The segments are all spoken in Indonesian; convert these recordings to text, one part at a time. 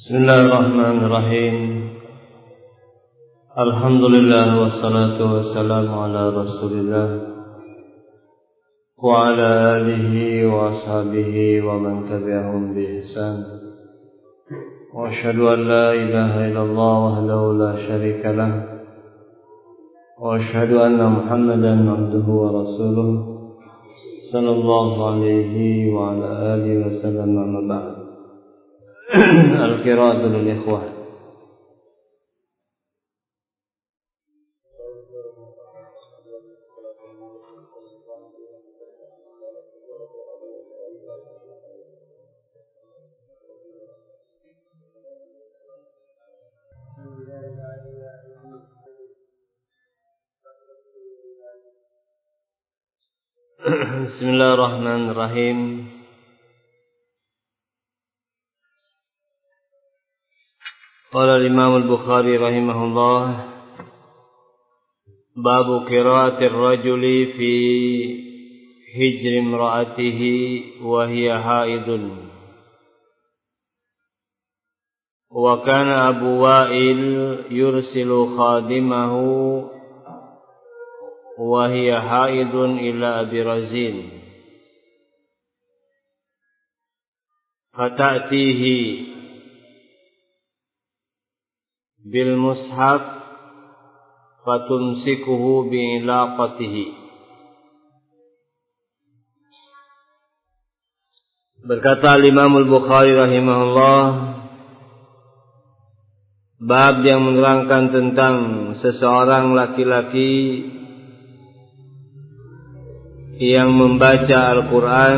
Bismillahirrahmanirrahim. Alhamdulillah wassalatu wassalamu ala Rasulillah wa ala alihi wa ashabihi wa man tabi'ahum bi ihsan. Wa asyhadu an la ilaha illallah wahdahu la syarika lah. Wa asyhadu anna Muhammadan abduhu wa rasuluh sallallahu alaihi wa ala alihi wa sallam, amma ba'd. Al-qira'atu lil ikhwah. Bismillahirrahmanirrahim. Qala al-Imam al-Bukhari rahimahullah, babu qira'atir rajuli fi hijri imra'atihi wa hiya haidun. Wa kana Abu Wa'il yursilu khadimahu wa hiya haidun ila Abi Razin fata'tihi bil mushaf fatumsikuhu bi'ilaqatihi. Berkata Imam Al-Bukhari rahimahullah, bab yang menerangkan tentang seseorang laki-laki yang membaca Al-Quran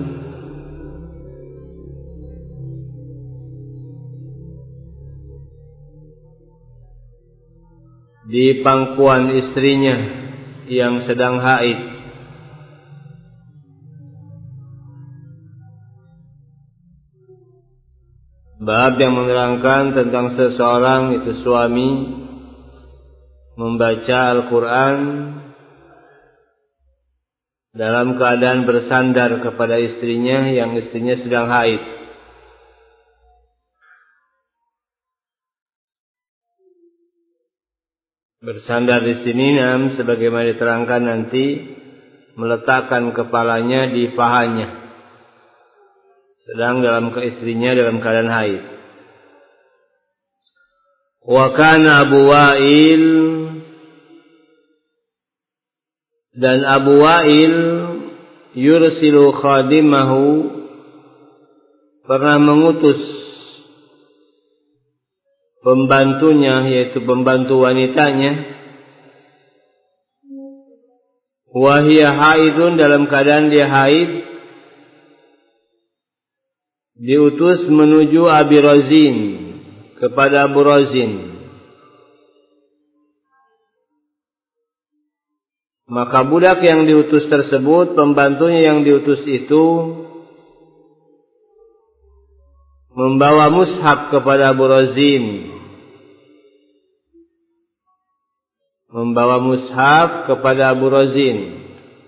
di pangkuan istrinya yang sedang haid. Bab yang menerangkan tentang seseorang, itu suami, membaca Al-Quran dalam keadaan bersandar kepada istrinya yang istrinya sedang haid. Bersandar di sini sebagaimana diterangkan nanti, meletakkan kepalanya di pahanya, sedang dalam istrinya dalam keadaan haid. Wa kana Abu Wa'il, dan Abu Wa'il yursilu khadimahu, pernah mengutus pembantunya, yaitu pembantu wanitanya, wa hiya haidun, dalam keadaan dia haid, diutus menuju Abi Razin, kepada Abu Razin. Maka budak yang diutus tersebut, pembantunya yang diutus itu, membawa mushaf kepada Abu Razin, membawa mushaf kepada Abu Razin.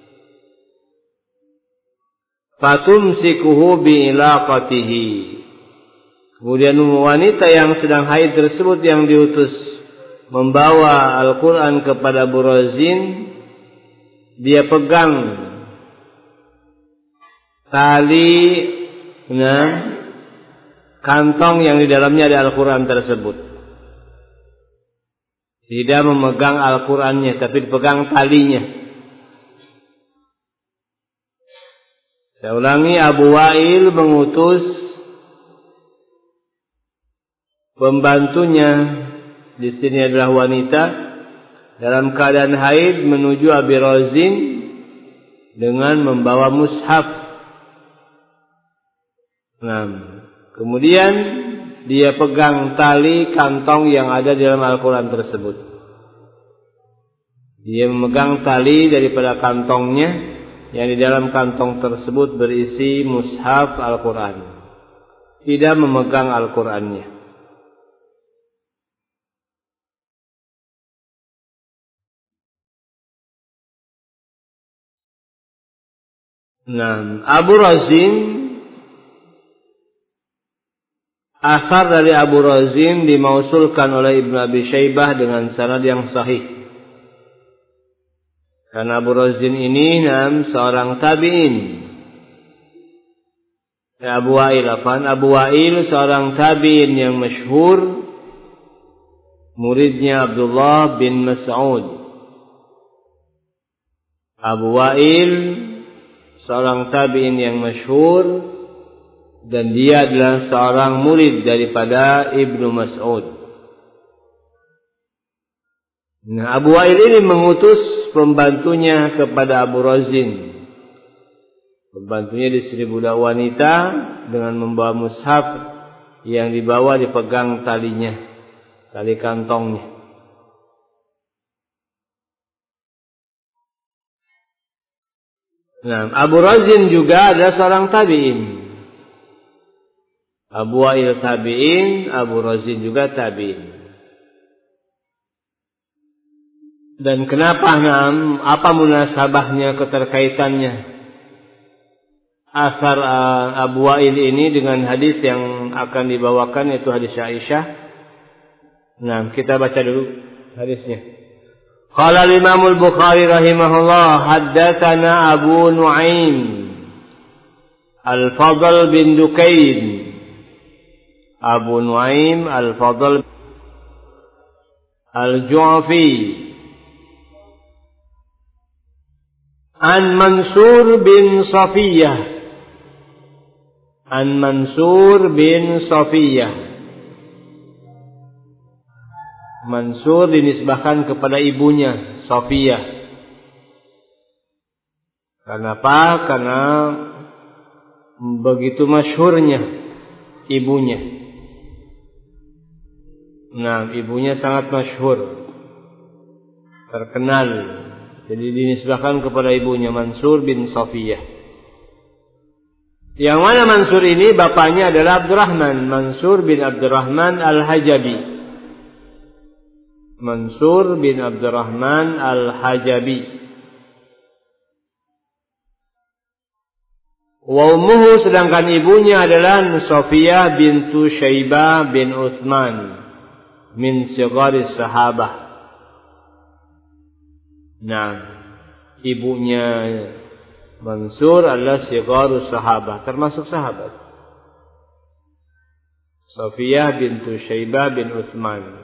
Fatumsikuhu bi'ilaqatihi. Kemudian wanita yang sedang haid tersebut yang diutus membawa Al-Quran kepada Abu Razin, dia pegang tali kantong yang di dalamnya ada Al-Quran tersebut. Tidak memegang Al-Qurannya, tapi dipegang talinya. Saya ulangi, Abu Wa'il mengutus pembantunya, di sini adalah wanita, dalam keadaan haid menuju Abi Razin dengan membawa mushaf. Kemudian dia pegang tali kantong yang ada di dalam Al-Quran tersebut. Dia memegang tali daripada kantongnya, yang di dalam kantong tersebut berisi mushaf Al-Quran. Tidak memegang Al-Qurannya. Abu Razin Asar dari Abu Razin dimausulkan oleh Ibnu Abi Syaibah dengan sanad yang sahih. Karena Abu Razin ini seorang tabi'in. Abu Wa'il seorang tabi'in yang masyhur, muridnya Abdullah bin Mas'ud. Abu Wa'il seorang tabi'in yang masyhur, dan dia adalah seorang murid daripada Ibnu Mas'ud. Nah, Abu Wa'il ini mengutus pembantunya kepada Abu Razin. Pembantunya diistri budak wanita dengan membawa mushaf yang dibawa dipegang talinya, tali kantongnya. Nah, Abu Razin juga adalah seorang tabi'in. Abu Wa'il tabi'in, Abu Razin juga tabi'in. Dan kenapa apa munasabahnya, keterkaitannya asar Abu Wa'il ini dengan hadis yang akan dibawakan, yaitu hadis Aisyah? Nah, kita baca dulu hadisnya. Qala Imam Al-Bukhari rahimahullah, haddatsana Abu Nu'aim Al-Fadl bin Dukain. Abu Nu'aim Al-Fadl Al-Ju'fi an Mansur bin Safiyah. An Mansur bin Safiyah. Mansur dinisbahkan kepada ibunya, Safiyah. Kenapa? Karena begitu masyhurnya ibunya. Nah, ibunya sangat masyhur, terkenal. Jadi dinisbahkan kepada ibunya, Mansur bin Safiyah. Yang mana Mansur ini bapaknya adalah Abdurrahman, Mansur bin Abdurrahman Al-Hajabi. Mansur bin Abdurrahman Al-Hajabi. Wa ummuhu, sedangkan ibunya adalah Safiyah bintu Syaibah bin Utsman min sigharis sahabah. Nah, ibunya Mansur adalah sigharus sahabah, termasuk sahabat. Safiyah bintu Syaibah bin Utsman.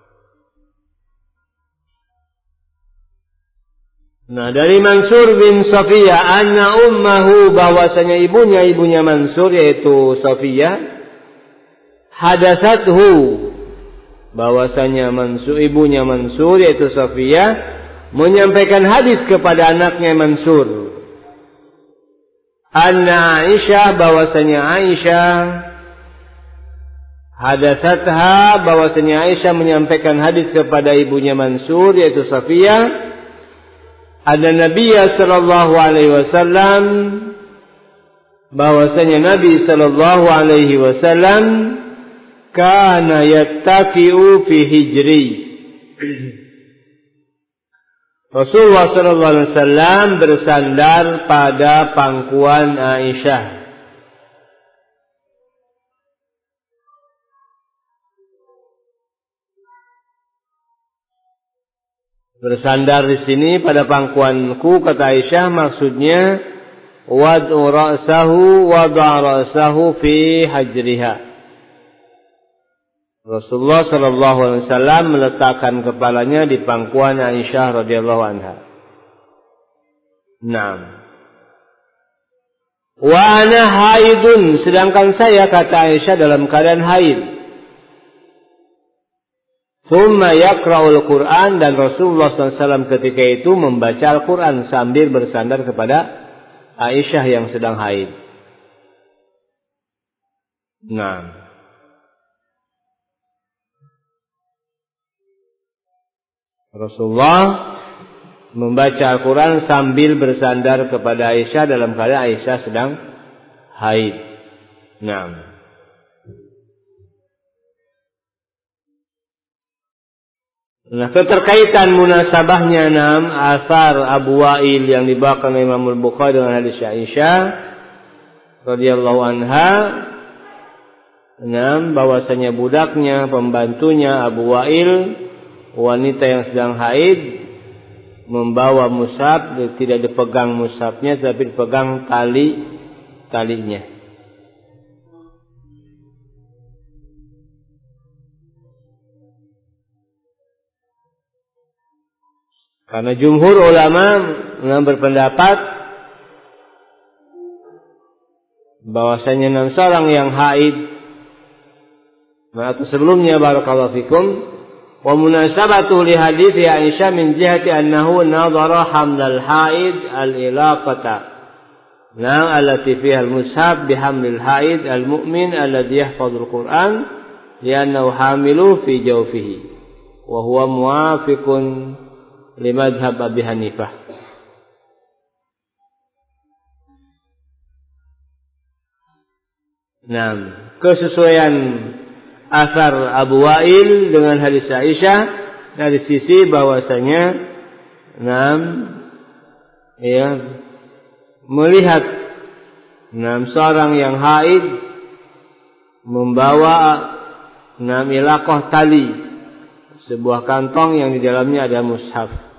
Nah, dari Mansur bin Safiyah anna ummahu, bahwasanya ibunya Mansur yaitu Safiyah, hadatsathu, bahwasanya ibunya Mansur yaitu Safiyah menyampaikan hadis kepada anaknya Mansur. Anna Aisyah, bahwasanya Aisyah, hadatsatha, bahwasanya Aisyah menyampaikan hadis kepada ibunya Mansur yaitu Safiyah. Ada Nabi sallallahu alaihi wasallam, bahwasanya Nabi sallallahu alaihi wasallam kana yattaqiu fi hijri. Rasulullah sallallahu alaihi wasallam bersandar pada pangkuan Aisyah. Bersandar di sini pada pangkuanku, kata Aisyah, maksudnya wada'a ra'sahu fi hajriha. Rasulullah sallallahu alaihi wasallam meletakkan kepalanya di pangkuan Aisyah radhiyallahu anha. Naam. Wa ana haidun, sedangkan saya, kata Aisyah, dalam keadaan haid. Thumma yaqra'ul Qur'an, dan Rasulullah SAW ketika itu membaca Al-Quran sambil bersandar kepada Aisyah yang sedang haid. Nah, Rasulullah membaca Al-Quran sambil bersandar kepada Aisyah dalam keadaan Aisyah sedang haid. Nah, keterkaitan munasabahnya asar Abu Wa'il yang dibawakan oleh Imam Al-Bukhari dengan hadis Aisyah radhiyallahu anha bahwasanya budaknya, pembantunya Abu Wa'il, wanita yang sedang haid, membawa mushaf, tidak dipegang mushafnya tapi dipegang talinya. Karena jumhur ulama berpendapat bahwasanya seorang yang haid, atau sebelumnya barakallahu fikum, wa munasabatu li hadits Aisyah min jihati annahu nadhara hamlal haid al-ilaqata allati fiha al-mushaf bihamlil haid al-mu'min alladhi yahfazul Qur'an li'annahu hamilu fi jawfihi wa huwa muwafiqun li madhhab Abi Hanifah. Kesesuaian asar Abu Wa'il dengan hadis Aisyah dari sisi bahwasanya melihat seorang yang haid membawa ilaqah tali, sebuah kantong yang di dalamnya ada mushaf.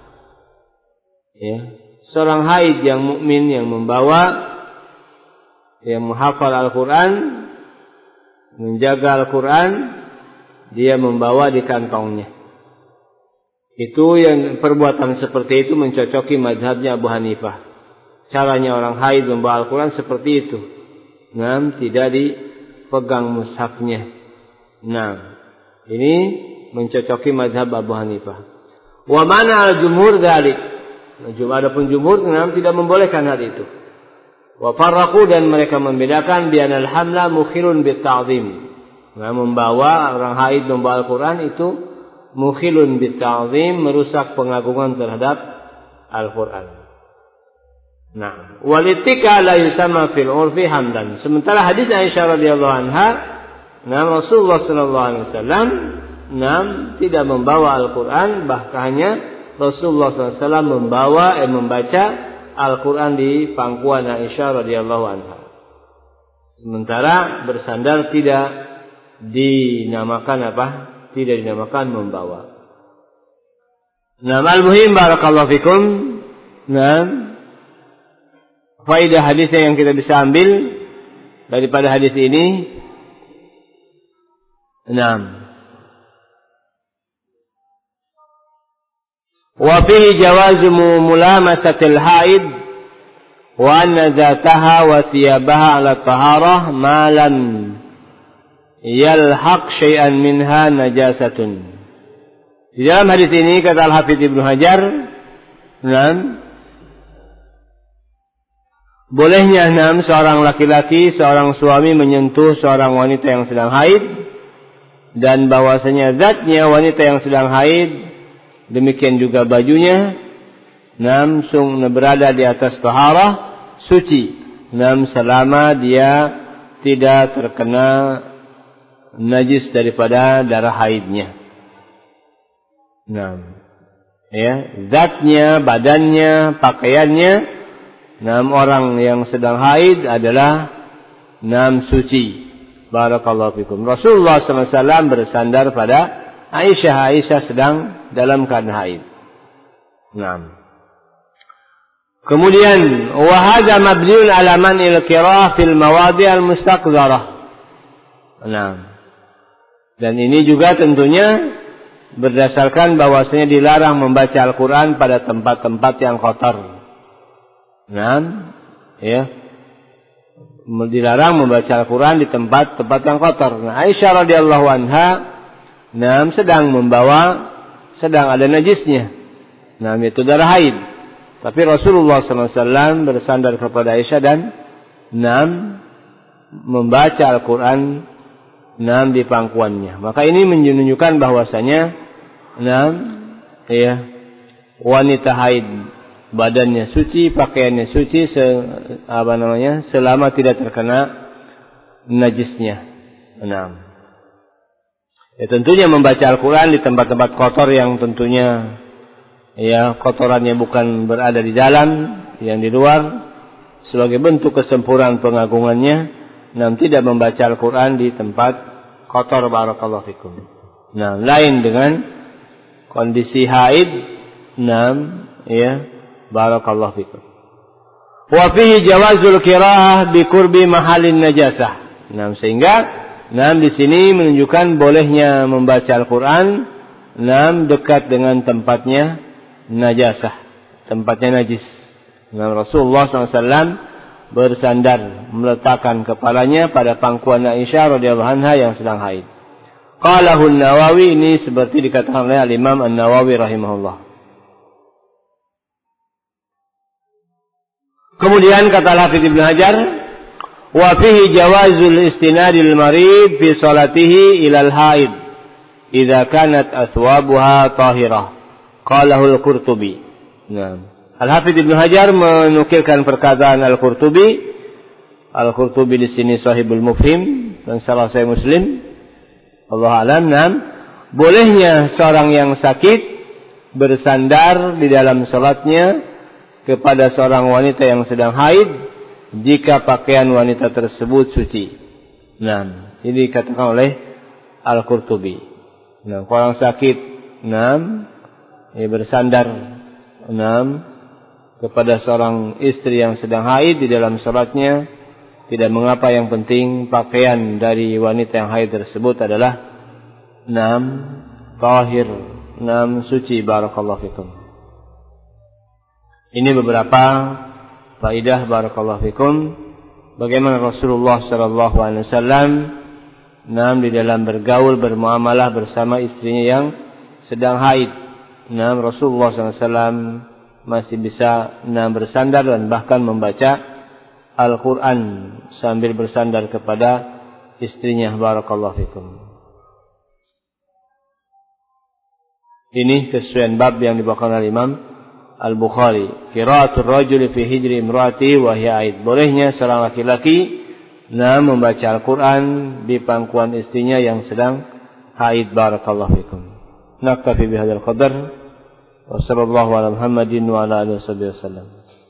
Seorang haid yang mukmin yang membawa, yang menghafal Al-Quran, menjaga Al-Quran, dia membawa di kantongnya. Itu yang perbuatan seperti itu mencocoki mazhabnya Abu Hanifah. Caranya orang haid membawa Al-Quran seperti itu. Tidak dipegang mushafnya. Ini mencocoki mazhab Abu Hanifah. Wa mana al-jumhur dzalik. Adapun jumhur tidak membolehkan hal itu. Wa farraqu, dan mereka membedakan bi anal hamla mukhilun bit ta'zim. Membawa orang haid membawa Al-Quran itu mukhilun bit ta'zim, merusak pengagungan terhadap Al-Quran. Walitika la yusama fil urfi hamdan. Sementara hadis Aisyah radhiyallahu anha, Rasulullah sallallahu alaihi wasallam tidak membawa Al-Quran, bahkannya Rasulullah SAW membaca Al-Quran di pangkuan Aisyah radhiyallahu anha. Sementara bersandar tidak dinamakan tidak dinamakan membawa. Al-muhim barakallahu fikum. Faedah hadisnya yang kita bisa ambil daripada hadis ini. Wa fihi jawazu mulamasatil haid wa anna zataha wa thiyabaha ala taharah ma lam yalhaq syai'an minha najasatun. Di dalam hadis ini kata Al-Hafidz Ibnu Hajar, bolehnya seorang laki-laki, seorang suami menyentuh seorang wanita yang sedang haid, dan bahwasanya zatnya wanita yang sedang haid, demikian juga bajunya, berada di atas taharah, suci, selama dia tidak terkena najis daripada darah haidnya. Zatnya, badannya, pakaiannya, orang yang sedang haid adalah suci. Barakallahu fikum. Rasulullah SAW bersandar pada Aisyah. Aisyah sedang dalam keadaan haid. Kemudian wa hadza mabniun ala man'il qira'ah fil mawadi' al mustaqdharah. Dan ini juga tentunya berdasarkan bahwasanya dilarang membaca Al-Quran pada tempat-tempat yang kotor. Dilarang membaca Al-Quran di tempat-tempat yang kotor. Aisyah radhiyallahu anha sedang ada najisnya. Itu darah haid. Tapi Rasulullah SAW bersandar kepada Aisyah dan membaca Al-Quran di pangkuannya. Maka ini menunjukkan bahwasanya wanita haid badannya suci, pakaiannya suci, selama tidak terkena najisnya. Tentunya membaca Al-Quran di tempat-tempat kotor yang tentunya kotorannya bukan berada di dalam, yang di luar, sebagai bentuk kesempurnaan pengagungannya, tidak membaca Al-Quran di tempat kotor, barakallahu fikum. Lain dengan kondisi haid, barakallahu fikum. Wa fihi jawazul qiraah bi qurbi mahallin najasah. Sehingga di sini menunjukkan bolehnya membaca Al-Quran dekat dengan tempatnya najasah, tempatnya najis. Rasulullah SAW bersandar meletakkan kepalanya pada pangkuan Aisyah radhiyallahu anha yang sedang haid. Qalahu An-Nawawi, ini seperti dikatakan oleh Al-Imam An-Nawawi rahimahullah. Kemudian kata Al-Hafidz Ibnu Hajar, wa fihi jawazul istinadil marid fi salatihi ilal haid idza kanat athwabuha tahirah. Qalahu Al-Qurtubi. Al-Hafidz Ibnu Hajar menukilkan perkataan Al-Qurtubi. Al-Qurtubi di sini Shahihul Mufhim dan Syarah Sahih Muslim. Allah alam. Bolehnya seorang yang sakit bersandar di dalam salatnya kepada seorang wanita yang sedang haid jika pakaian wanita tersebut suci. Ini dikatakan oleh Al-Qurtubi. Orang sakit bersandar kepada seorang istri yang sedang haid di dalam salatnya, tidak mengapa, yang penting pakaian dari wanita yang haid tersebut adalah tahir, suci, barakallahu fikum. Ini beberapa faidah, barakallahu fikum, bagaimana Rasulullah sallallahu alaihi wasallam di dalam bergaul, bermuamalah bersama istrinya yang sedang haid. Rasulullah sallallahu alaihi wasallam masih bisa bersandar dan bahkan membaca Al-Quran sambil bersandar kepada istrinya, barakallahu fikum. Ini kesesuaian bab yang dibawakan oleh Imam Al-Bukhari. Qiraatul rajuli fi hijri imraati wa hiya haid. Bolehnya seorang laki-laki membaca Al-Quran di pangkuan istrinya yang sedang haid, barakallahu fikum. Naktafi bihadzal qadar. Wa sallallahu ala Muhammadin wa ala alihi wasallam.